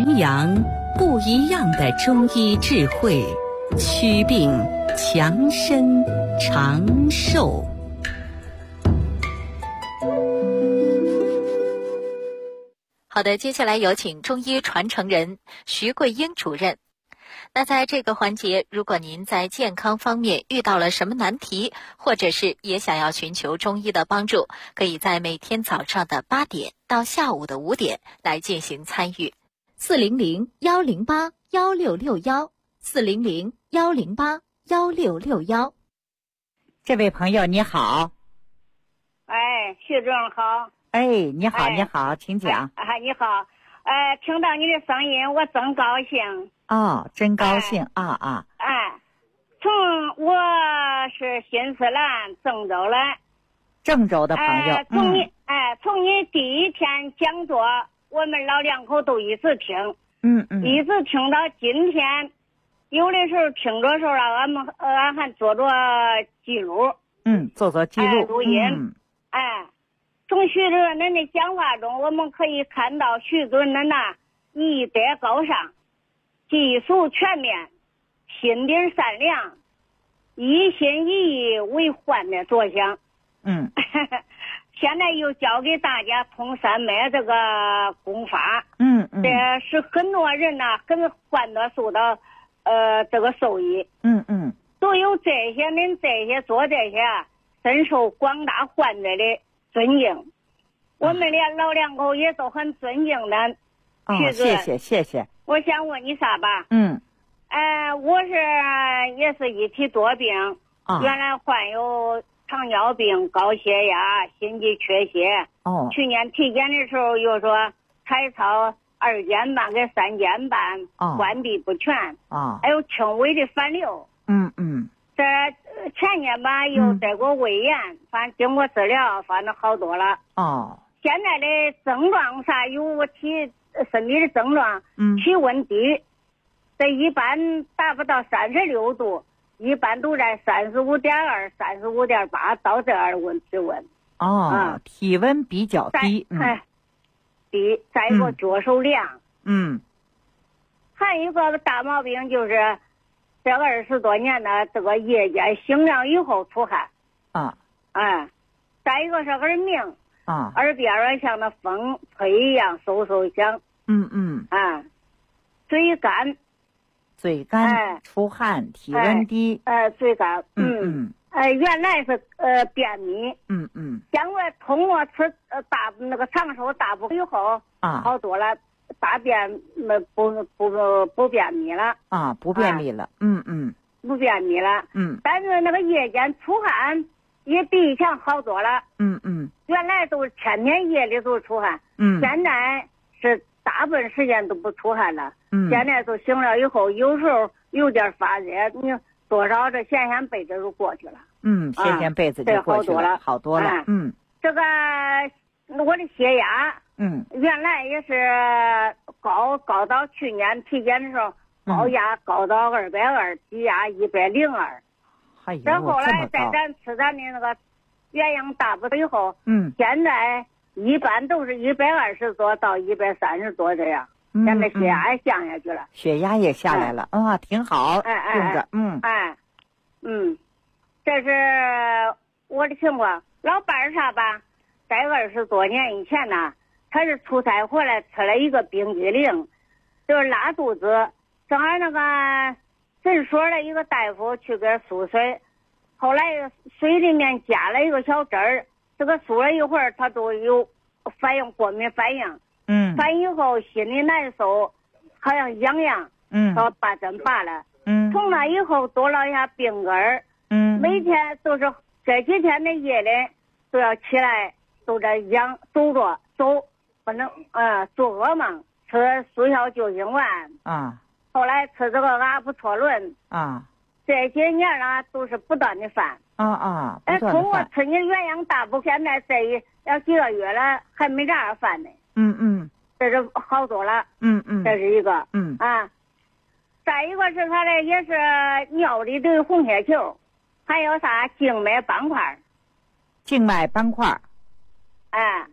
弘扬不一样的中医智慧，祛病强身长寿。 好的，接下来有请中医传承人徐桂英主任。那在这个环节，如果您在健康方面遇到了什么难题，或者是也想要寻求中医的帮助，可以在每天早上的8点到下午的5点来进行参与。400-108-1661，400-108-1661。 这位朋友你好。 哎，徐主任好。 哎，你好，你好，请讲。 你好，听到你的声音，我真高兴。 哦，真高兴我是新西兰郑州的。 郑州的朋友。 从你第一天讲座，我们老两口都一直听。一直听到今天，有的时候听着时候俺还做着记录。 做记录。 录音。从徐主任您的讲话中，我们可以看到徐主任您艺德高尚，技术全面，心地善良，一心一意为患的着想。现在又教给大家通三脉这个功法。这是很多人跟患得受到这个受益。都有这些，您这些做这些深受广大患者的尊敬，我们老两口也都很尊敬的。 谢谢。 我想问你啥吧？我也是一体多病。原来患有糖尿病、高血压、心肌缺血。去年体检的时候又说彩超2间半跟3间半关闭不全。还有轻微的反流。这前年吧又得过胃炎，反正经过治疗，反正好多了。现在的症状啥有身体的症状，体温低，这一般达不到36度，一般都在35.2、35.8到这儿体温。 体温比较低。 低，再一个脚手凉。还有一个大毛病就是这20多年的这个夜间醒了以后出汗。再一个是耳鸣。耳边像那风吹一样嗖嗖响。嘴干， 出汗，体温低。 嘴干。原来是便秘。现在通过吃长寿大补以后好多了，大便不便秘了。 不便秘了。 不便秘了。但是那个夜间出汗也比以前好多了。原来都是天天夜里都出汗。现在是大部分时间都不出汗了。现在都醒了以后，有时候有点发热，你多少这掀掀被子就过去了。 掀掀被子就过去了，好多了。 这个我的血压，原来也是高到去年体检的时候，高到220，低压102。这后来在咱吃咱的那个元阳大补以后，现在一般都是120多到130多这样。现在血压也降下去了。 血压也下来了。挺好。用着。 这是我的情况。老伴儿啥吧，在20多年以前他是出差回来吃了一个冰激凌，就是拉肚子，正好那个诊所的一个大夫去给输水，后来水里面加了一个小汁儿，这个输了一会儿他都有过敏反应。反应以后心里难受，好像痒，说把针拔了。从那以后多了一下病根儿。每天都是这几天的夜里都要起来，都在走，不能做噩梦，吃速效救心丸。后来吃这个阿普唑仑。这些年都是不断的犯。通过吃你元阳大补，现在要几个月了还没这样犯呢。这是好多了。这是一个。再一个是他的也是尿里的红血球，还有啥静脉斑块。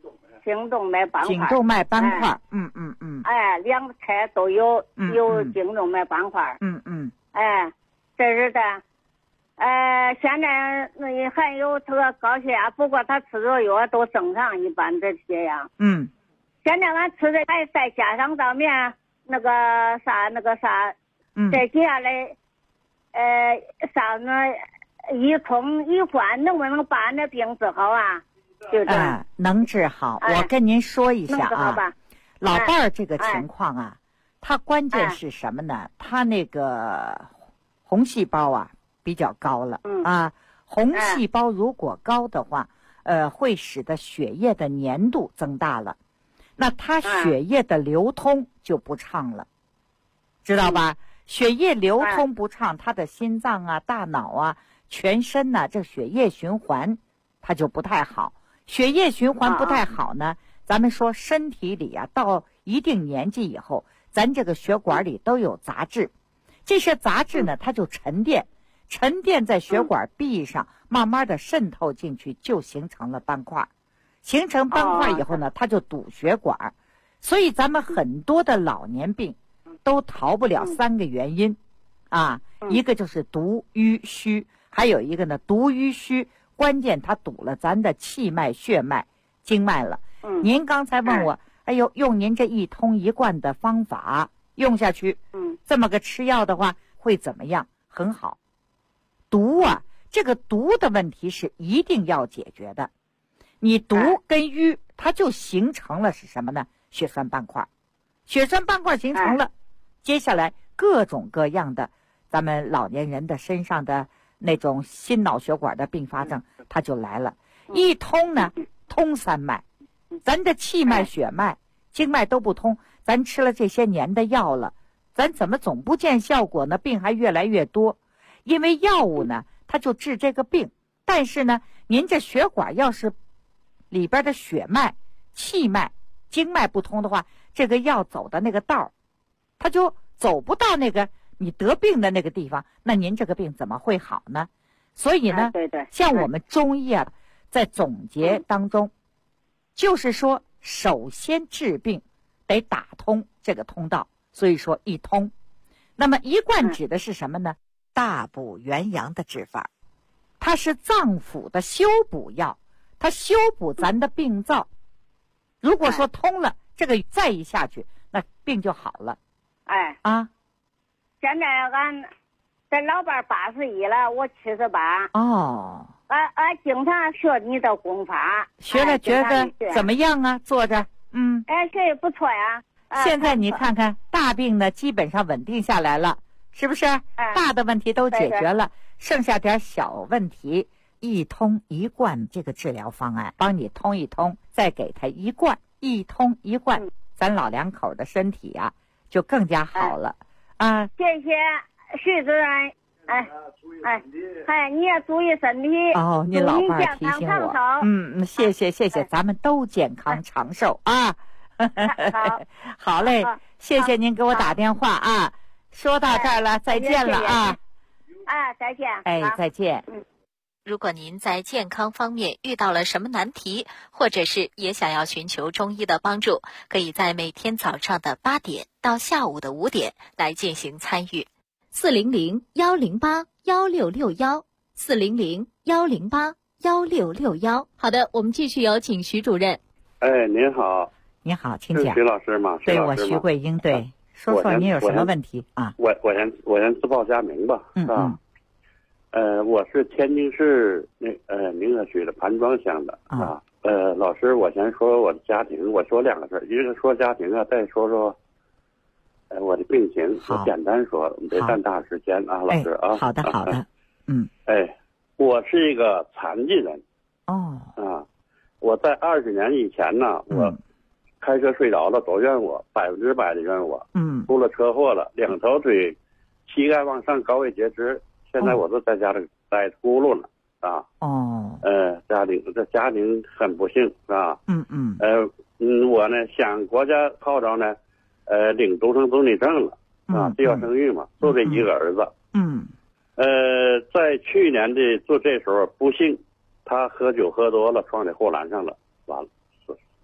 颈动脉斑块。 颈动脉斑块， 哎，两侧都有颈动脉斑块。哎，这是的。现在那还有这个高血压，不过他吃的药都正常，一般这些呀。现在俺吃的还再加上上面那个啥，再接下来啥呢？一通一换，能不能把那病治好啊？就这能治好。我跟您说一下啊，老伴儿这个情况啊，它关键是什么呢？它那个红细胞啊比较高了红细胞如果高的话，会使得血液的粘度增大了，那它血液的流通就不畅了，知道吧？血液流通不畅，它的心脏啊、大脑啊、全身呐，这血液循环它就不太好。血液循环不太好呢，咱们说身体里啊，到一定年纪以后，咱这个血管里都有杂质，这些杂质呢，它就沉淀在血管壁上，慢慢的渗透进去，就形成了斑块。形成斑块以后呢，它就堵血管。所以咱们很多的老年病都逃不了3个原因一个就是毒瘀虚，还有一个呢毒瘀虚关键它堵了咱的气脉、血脉、经脉了。您刚才问我，哎呦，用您这一通一贯的方法用下去，这么个吃药的话会怎么样？很好。毒这个毒的问题是一定要解决的。你毒跟瘀，它就形成了是什么呢？血栓斑块。血栓斑块形成了，接下来各种各样的咱们老年人的身上的那种心脑血管的并发症，它就来了。一通呢，通3脉，咱的气脉、血脉、经脉都不通，咱吃了这些年的药了，咱怎么总不见效果呢？病还越来越多。因为药物呢，它就治这个病，但是呢，您这血管要是里边的血脉、气脉、经脉不通的话，这个药走的那个道它就走不到那个你得病的那个地方，那您这个病怎么会好呢？所以呢，像我们中医在总结当中，就是说首先治病得打通这个通道，所以说一通。那么一贯指的是什么呢？大补元阳的治法，它是脏腑的修补药，它修补咱的病灶。如果说通了，这个再一下去，那病就好了。 现在俺这老伴81了，我78。俺经常学你的功法， 学了觉得怎么样啊？坐着， 学也不错呀。 现在你看看，大病呢基本上稳定下来了。是不是？大的问题都解决了，剩下点小问题，一通一贯这个治疗方案，帮你通一通，再给他一贯，一通一贯，咱老两口的身体就更加好了谢谢徐主任。你也注意身体。 你老伴儿提醒我。谢谢，咱们都健康长寿好嘞，谢谢您给我打电话说到这儿了，再见了再见。 再见。 如果您在健康方面遇到了什么难题，或者是也想要寻求中医的帮助，可以在每天早上的8点到下午的5点来进行参与。400-108-1661，400-108-1661。好的，我们继续有请徐主任。 您好。 您好，请讲。 是徐老师吗？ 对，我徐桂英。对，说说您有什么问题我先自报家名吧。我是天津市明和区的盘庄乡的老师，我先说我的家庭，我说2个事儿，一个是说家庭再说说我的病情。我简单说，我们别占大时间老师好的。 我是一个残疾人。我在20年以前呢，我开车睡着了，都怨我，100%的怨我。出了车祸了，2头腿膝盖往上高位截肢，现在我都在家里待咕噜了家庭很不幸我呢向国家号召呢领独生子女证了计划生育嘛，就这一个儿子。在去年的这时候，不幸他喝酒喝多了，撞在护栏上了，完了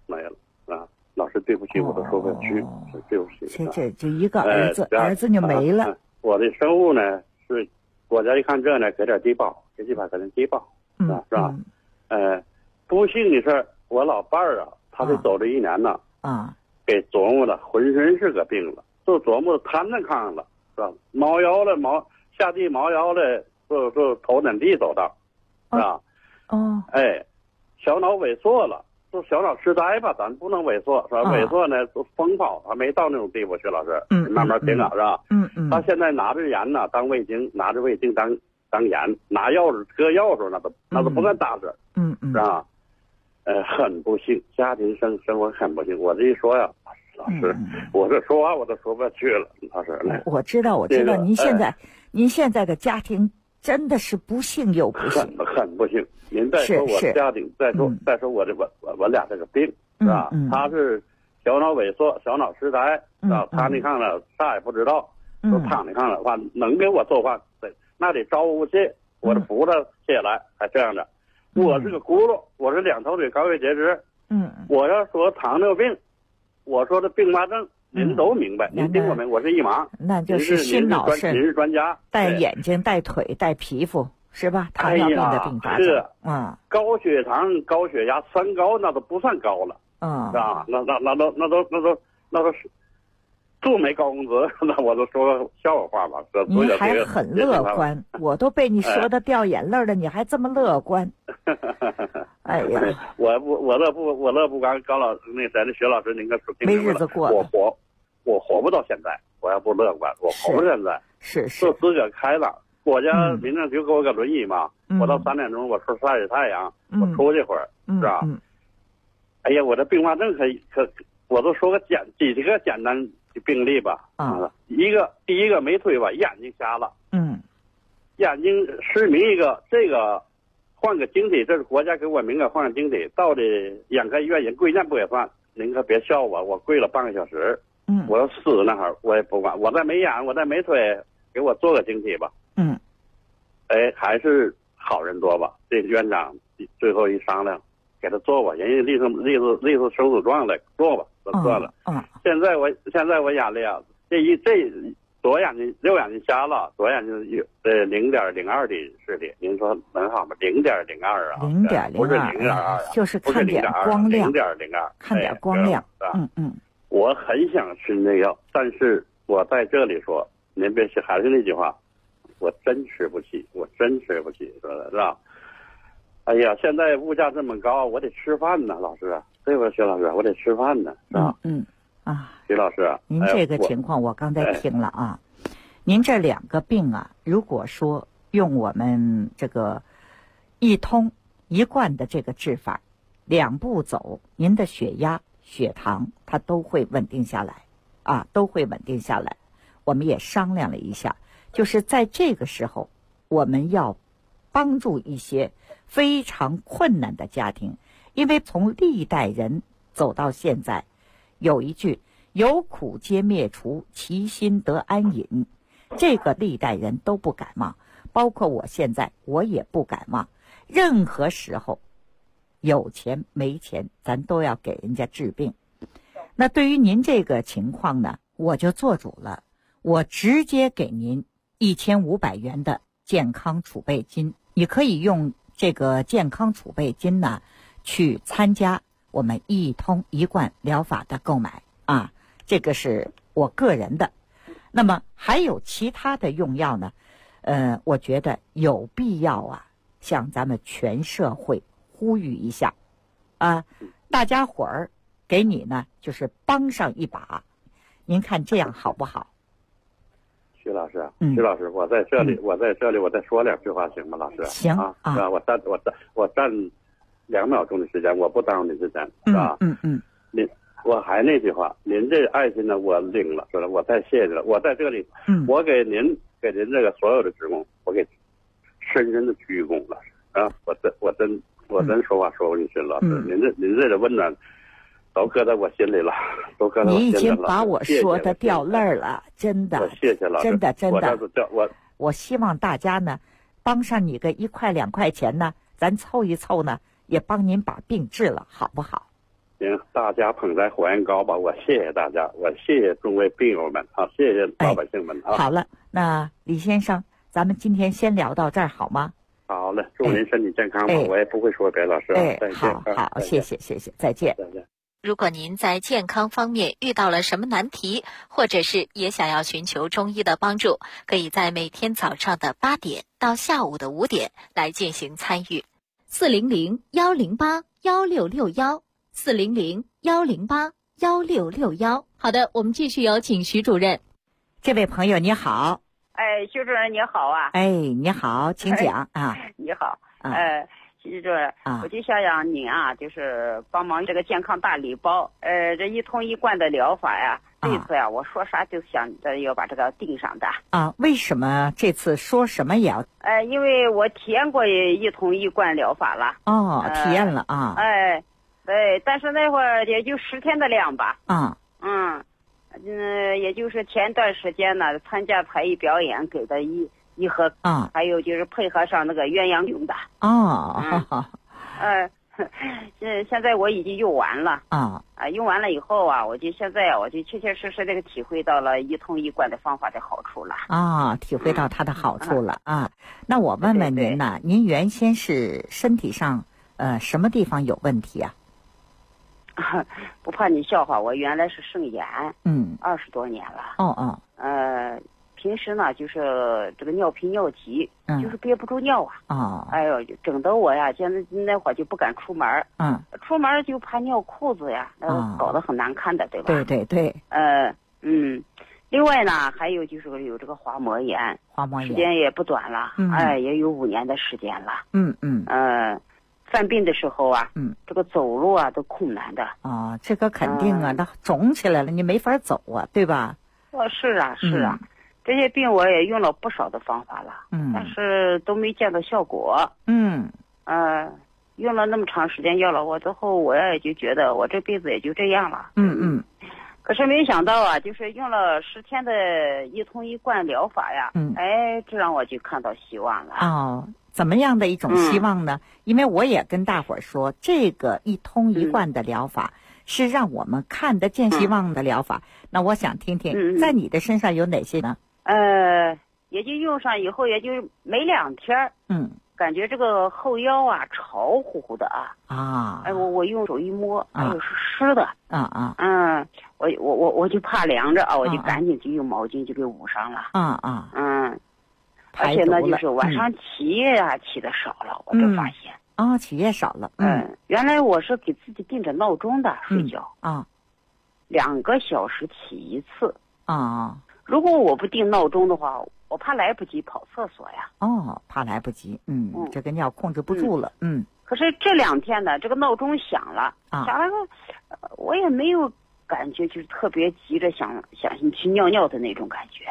没了啊！老师对不起，我都说不下去，对不起。 这一个儿子就没了。 我的生物呢是国家一看这呢，给点低保，给几百块钱低保，是吧？不幸的事，我老伴儿啊，他得走这1年了给琢磨的浑身是个病了，就琢磨瘫在炕上了，是吧？猫腰了，下地猫腰了，就头枕地走道，是吧？小脑萎缩了，就小脑痴呆吧，咱不能萎缩，是吧？萎缩呢，就疯跑，还没到那种地步，薛老师，慢慢听啊，是吧？他现在拿着盐呢，当味精，拿着味精当盐，拿钥匙搁钥匙，那都不敢打着，是吧？很不幸，家庭生活很不幸。我这一说呀，老师，我这说话我都说不下去了，老师。 我知道，您现在的家庭真的是不幸又不幸， 很不幸。您再说我的家庭，再说我俩这个病，是吧？他是小脑萎缩、小脑痴呆，是吧？他你看了啥也不知道，都躺你看了，话能给我做饭，那得招呼谢，我的菩萨谢来，还这样的。我是个轱辘，我是2条腿高血截肢，我要说糖尿病，我说的并发症，您都明白，您听我明白，我是一盲， 那就是心脑肾， 您是专家， 带眼睛、带腿、带皮肤，是吧？糖尿病的并发症， 是高血糖、高血压、三高那都不算高了，是吧？那都是。就没高工资，那我都说个笑话吧。 你还很乐观，我都被你说的掉眼泪了，你还这么乐观？哎呀， 我乐不光高老那谁的薛老师，您可说没日子过， 我活不到现在，我要不乐观，我活不到现在。 是， 就自个开朗。国家民政局给我个轮椅嘛，我到3点钟我出晒晒太阳，我出去会儿，是吧？哎呀，我这并发症可，我都说个几个简单病例吧，第一个没腿吧，眼睛瞎了，眼睛失明一个，这个换个晶体，这是国家给我名额换个晶体，到的眼科医院人跪见不给算，您可别笑我跪了半个小时，我要死那会儿我也不管，我再没眼，我再没腿，给我做个晶体吧，还是好人多吧，这院长最后一商量，给他做吧，人家立出手指状来做吧。算了，现在我眼里啊，这左眼睛右眼睛瞎了，左眼睛有0.02的视力，您说能好吗？0.02啊，0.02不是0.2， 就是看点光亮 ，0.02， 看点光亮， 我很想吃那药，但是我在这里说，您别还是那句话，我真吃不起，说的是吧？哎呀，现在物价这么高，我得吃饭呢，老师，对吧，薛老师？我得吃饭呢，是吧？徐老师， 您这个情况我刚才听了啊，您这2个病啊，如果说用我们这个一通一贯的这个治法，2步走，您的血压、血糖它都会稳定下来啊，都会稳定下来。我们也商量了一下，就是在这个时候，我们要帮助一些非常困难的家庭，因为从历代人走到现在，有一句有苦皆灭除，其心得安隐，这个历代人都不敢忘，包括我现在我也不敢忘。任何时候有钱没钱咱都要给人家治病。那对于您这个情况呢，我就做主了，我直接给您1500元的健康储备金，你可以用这个健康储备金呢去参加我们一通一贯疗法的购买啊，这个是我个人的。那么还有其他的用药呢，我觉得有必要啊向咱们全社会呼吁一下啊，大家伙儿给你呢就是帮上一把，您看这样好不好？ 徐老师，我在这里，我再说2句话行吗？老师， 行啊，我占2秒钟的时间，我不耽误你时间，是吧？我还那句话，您这爱心呢，我领了，是吧？我太谢谢了。我在这里，我给您这个所有的职工，我给深深的鞠躬了啊！我真说话说不进去了，您这个温暖都搁在我心里了，都搁在我心里了。 你已经把我说的掉泪儿了，真的， 谢谢老师， 真的。我希望大家呢，帮上你个1块2块钱呢，咱凑一凑呢，也帮您把病治了，好不好？ 行，大家捧在火焰高吧，我谢谢大家，我谢谢众位病友们啊，谢谢老百姓们啊。 好了，那李先生，咱们今天先聊到这儿好吗？ 好嘞，祝您身体健康吧，我也不会说别的，老师。再见。 好，谢谢，再见。 再见。 如果您在健康方面遇到了什么难题，或者是也想要寻求中医的帮助，可以在每天早上的8点到下午的5点来进行参与。400-108-1661，400-108-1661。好的，我们继续有请徐主任。 这位朋友你好。 徐主任你好啊。 你好，请讲啊。 你好。徐主任，我就想让您啊，就是帮忙这个健康大礼包，这一通一贯的疗法呀，这次呀，我说啥就想着要把这个定上的。 为什么这次说什么也要？ 因为我体验过一通一贯疗法了。 体验了啊。 对，但是那会儿也就10天的量吧。也就是前段时间呢，参加才艺表演给的一盒，还有就是配合上那个鸳鸯用的。现在我已经用完了。用完了以后啊，我就现在我就切切实实这个体会到了一通一贯的方法的好处了。 体会到它的好处了那我问问您呢，您原先是身体上什么地方有问题啊？ 不怕你笑话，我原来是肾炎，20多年了。平时呢就是这个尿频尿急，就是憋不住尿整得我呀，现在那会儿就不敢出门。出门就怕尿裤子呀，搞得很难看的，对吧？ 对。 另外呢，还有就是有这个滑膜炎，时间也不短了，也有5年的时间了。犯病的时候啊，这个走路啊都困难的。 这个肯定啊，它肿起来了，你没法走啊，对吧？ 是啊。这些病我也用了不少的方法了，但是都没见到效果。用了那么长时间药了，我最后我也就觉得我这辈子也就这样了。可是没想到啊，就是用了10天的一通一贯疗法呀，这让我就看到希望了。 怎么样的一种希望呢？因为我也跟大伙儿说，这个一通一贯的疗法是让我们看得见希望的疗法。那我想听听，在你的身上有哪些呢？ 也就用上以后，也就没2天，感觉这个后腰啊潮乎乎的我用手一摸，是湿的。我就怕凉着我就赶紧就用毛巾就给捂上了。而且呢，就是晚上起夜起的少了，我就发现。 起夜少了。 原来我是给自己定着闹钟的睡觉，2个小时起一次。如果我不定闹钟的话，我怕来不及跑厕所呀。 怕来不及。这个尿控制不住了。 可是这2天呢，这个闹钟响了，我也没有感觉就是特别急着想去尿尿的那种感觉。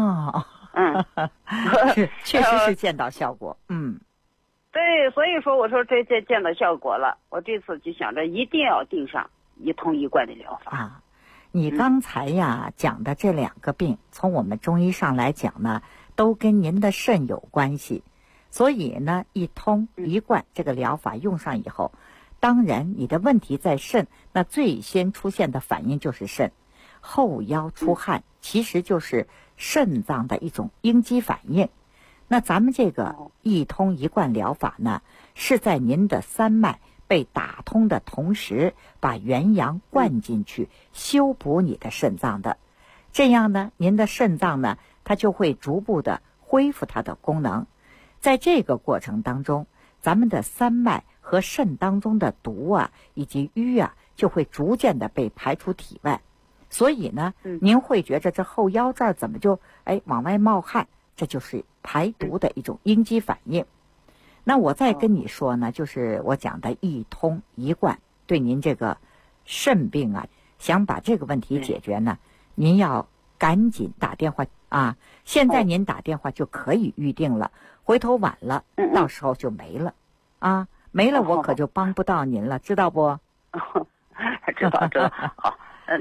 确实是见到效果。 对，所以说我说这见到效果了，我这次就想着一定要定上一通一贯的疗法。 你刚才呀讲的这2个病，从我们中医上来讲呢，都跟您的肾有关系，所以呢，一通一贯这个疗法用上以后，当然你的问题在肾，那最先出现的反应就是肾。后腰出汗其实就是肾脏的一种应激反应。那咱们这个一通一贯疗法呢，是在您的3脉被打通的同时，把元阳灌进去，修补你的肾脏的。这样呢，您的肾脏呢，它就会逐步的恢复它的功能。在这个过程当中，咱们的3脉和肾当中的毒以及瘀就会逐渐的被排出体外。所以呢，您会觉着这后腰这儿怎么就往外冒汗，这就是排毒的一种应激反应。那我再跟你说呢，就是我讲的一通一贯，对您这个肾病想把这个问题解决呢，您要赶紧打电话现在您打电话就可以预定了，回头晚了到时候就没了没了我可就帮不到您了，知道不？ 知道好。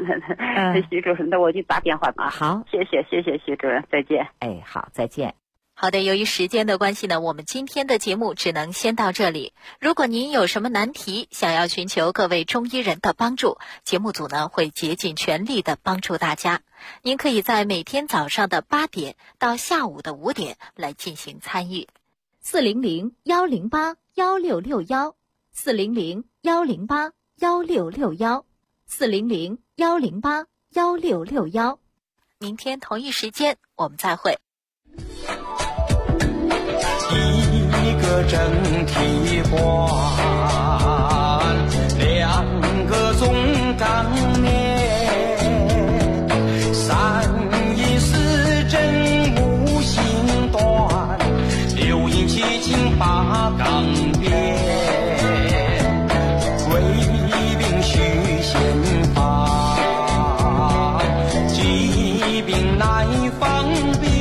徐主任，那我就打电话好， 谢谢徐主任，再见。 好，再见。 好的，由于时间的关系呢，我们今天的节目只能先到这里。如果您有什么难题，想要寻求各位中医人的帮助，节目组呢会竭尽全力的帮助大家。您可以在每天早上的8点到下午的5点来进行参与。400-108-1661，400-108-1661，400-108-1661。明天同一时间我们再会。 一个整体观，2个总纲面，3因4证5行断，6因7经8纲变，归病须先发，疾病乃方便。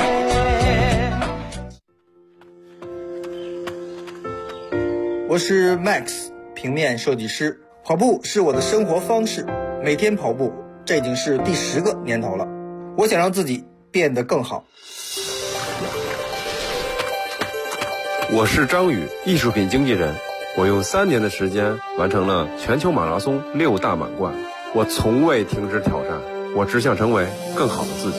我是 Max， 平面设计师。跑步是我的生活方式，每天跑步，这已经是第10个年头了。我想让自己变得更好。 我是张宇，艺术品经纪人。我用3年的时间完成了全球马拉松6大满贯。我从未停止挑战，我只想成为更好的自己。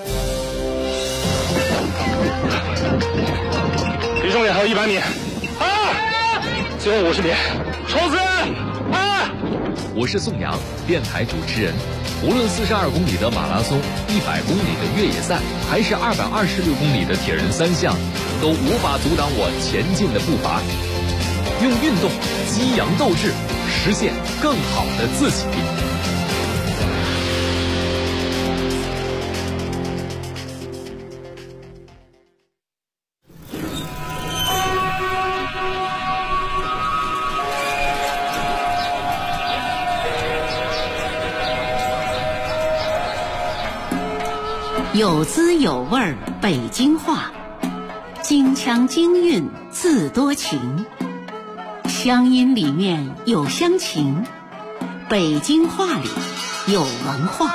离终点还有100米。最后50米，冲刺！ 我是宋阳，电台主持人。无论42公里的马拉松、100公里的越野赛，还是226公里的铁人3项，都无法阻挡我前进的步伐。用运动激扬斗志，实现更好的自己。 有滋有味儿北京话，京腔京韵字多情，乡音里面有乡情，北京话里有文化。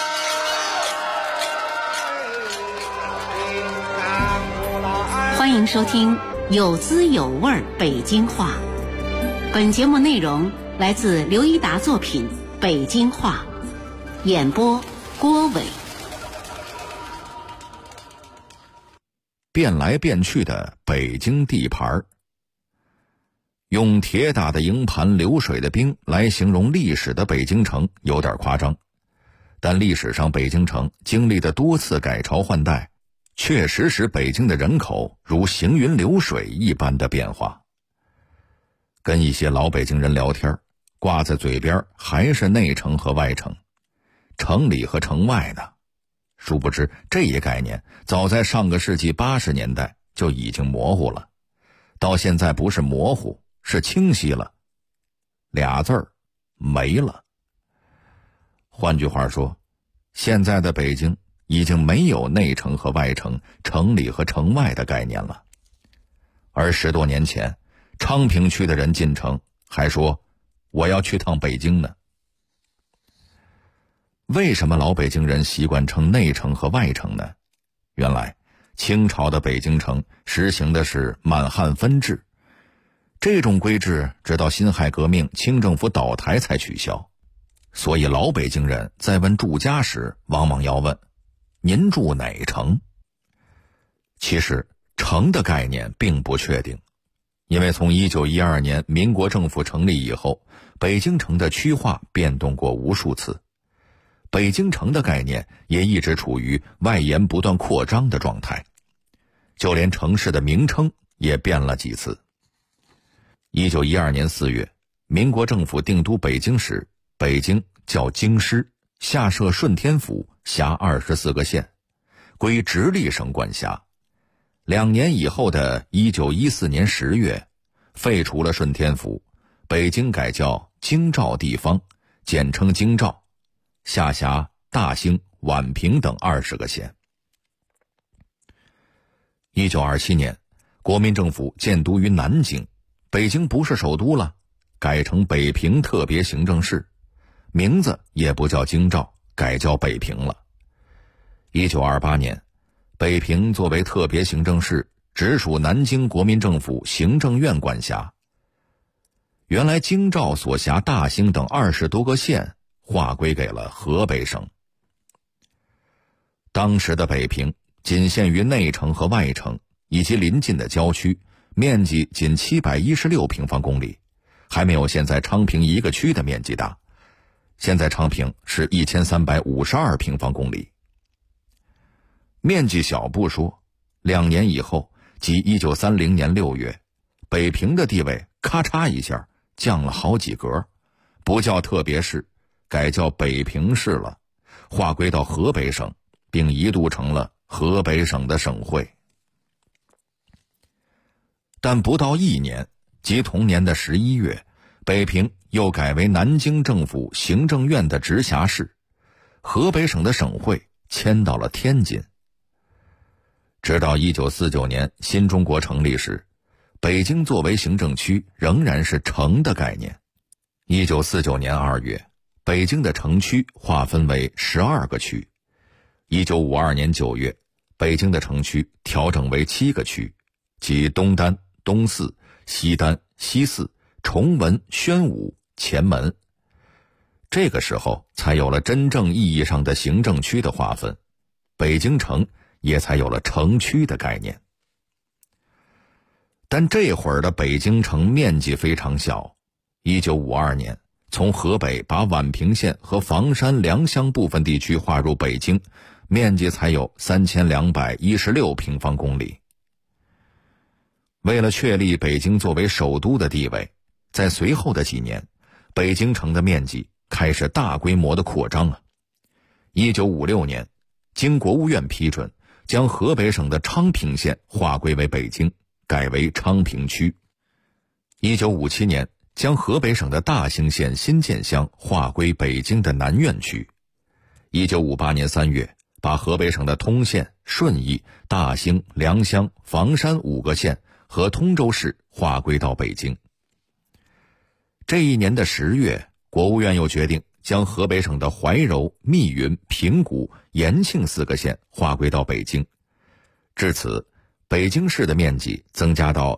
欢迎收听有滋有味儿北京话。本节目内容来自刘一达作品《北京话》，演播郭伟。 变来变去的北京地盘，用铁打的营盘流水的兵来形容历史的北京城有点夸张，但历史上北京城经历的多次改朝换代，确实使北京的人口如行云流水一般的变化。跟一些老北京人聊天，挂在嘴边还是内城和外城，城里和城外呢。殊不知这一概念早在上个世纪80年代就已经模糊了，到现在不是模糊，是清晰了，2字儿没了。换句话说，现在的北京已经没有内城和外城、城里和城外的概念了。而10多年前，昌平区的人进城还说我要去趟北京呢。为什么老北京人习惯称内城和外城呢？原来清朝的北京城实行的是满汉分治，这种规制直到辛亥革命清政府倒台才取消。所以老北京人在问住家时往往要问您住哪城。其实城的概念并不确定，因为从1912年民国政府成立以后，北京城的区划变动过无数次，北京城的概念也一直处于外延不断扩张的状态，就连城市的名称也变了几次。1912年4月，民国政府定都北京时，北京叫京师，下设顺天府，辖24个县，归直隶省管辖。2年以后的1914年10月，废除了顺天府，北京改叫京兆地方，简称京兆，下辖大兴、宛平等20个县。1927年，国民政府建都于南京，北京不是首都了，改成北平特别行政市，名字也不叫京兆，改叫北平了。1928年， 北平作为特别行政市，直属南京国民政府行政院管辖。原来京兆所辖大兴等20多个县划归给了河北省。当时的北平仅限于内城和外城以及邻近的郊区，面积仅716平方公里，还没有现在昌平一个区的面积大。现在昌平是1352平方公里。面积小不说，2年以后，即1930年6月，北平的地位咔嚓一下降了好几格，不叫特别市，改叫北平市了，划归到河北省，并一度成了河北省的省会。但不到1年，即同年的11月，北平又改为南京政府行政院的直辖市，河北省的省会迁到了天津。直到1949年新中国成立时，北京作为行政区仍然是城的概念。1949年2月，北京的城区划分为12个区。1952年9月，北京的城区调整为7个区，即东单、东四、西单、西四、崇文、宣武、前门。这个时候才有了真正意义上的行政区的划分，北京城也才有了城区的概念。但这会儿的北京城面积非常小。1952年，从河北把宛平县和房山、良乡部分地区划入北京，面积才有3216平方公里。为了确立北京作为首都的地位，在随后的几年，北京城的面积开始大规模的扩张了。1956年，经国务院批准，将河北省的昌平县划归为北京，改为昌平区。1957年，将河北省的大兴县新建乡划归北京的南苑区。1958年3月，把河北省的通县、顺义、大兴、良乡、房山5个县和通州市划归到北京。这一年的10月，国务院又决定将河北省的怀柔、密云、平谷、延庆4个县划归到北京。至此，北京市的面积增加到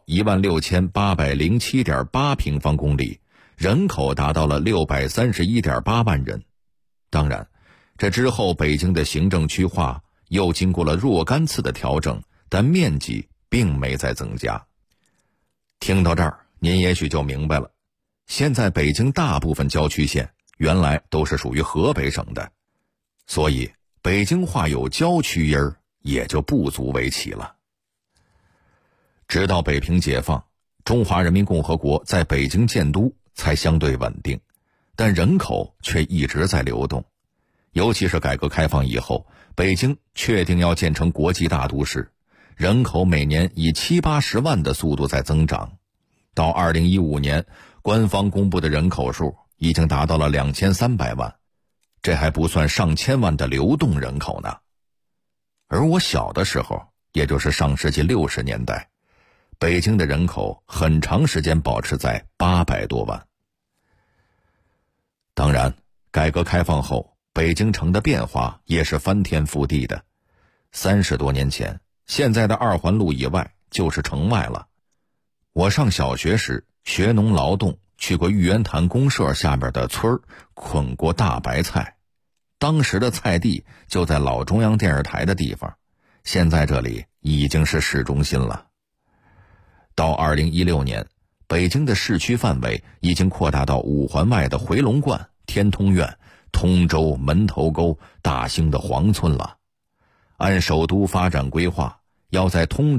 16807.8平方公里，人口达到了631.8万人。当然，这之后北京的行政区划又经过了若干次的调整，但面积并没再增加。听到这儿，您也许就明白了，现在北京大部分郊区县原来都是属于河北省的，所以北京话有郊区音儿也就不足为奇了。直到北平解放，中华人民共和国在北京建都才相对稳定，但人口却一直在流动。尤其是改革开放以后，北京确定要建成国际大都市，人口每年以70-80万的速度在增长。到2015年，官方公布的人口数已经达到了2300万，这还不算上千万的流动人口呢。而我小的时候，也就是上世纪60年代，北京的人口很长时间保持在800多万。当然，改革开放后，北京城的变化也是翻天覆地的。30多年前，现在的2环路以外就是城外了。我上小学时学农劳动，去过玉渊潭公社下边的村儿，捆过大白菜。当时的菜地就在老中央电视台的地方，现在这里已经是市中心了。到2016年，北京的市区范围已经扩大到5环外的回龙观、天通苑、通州、门头沟、大兴的黄村了。按首都发展规划，要在通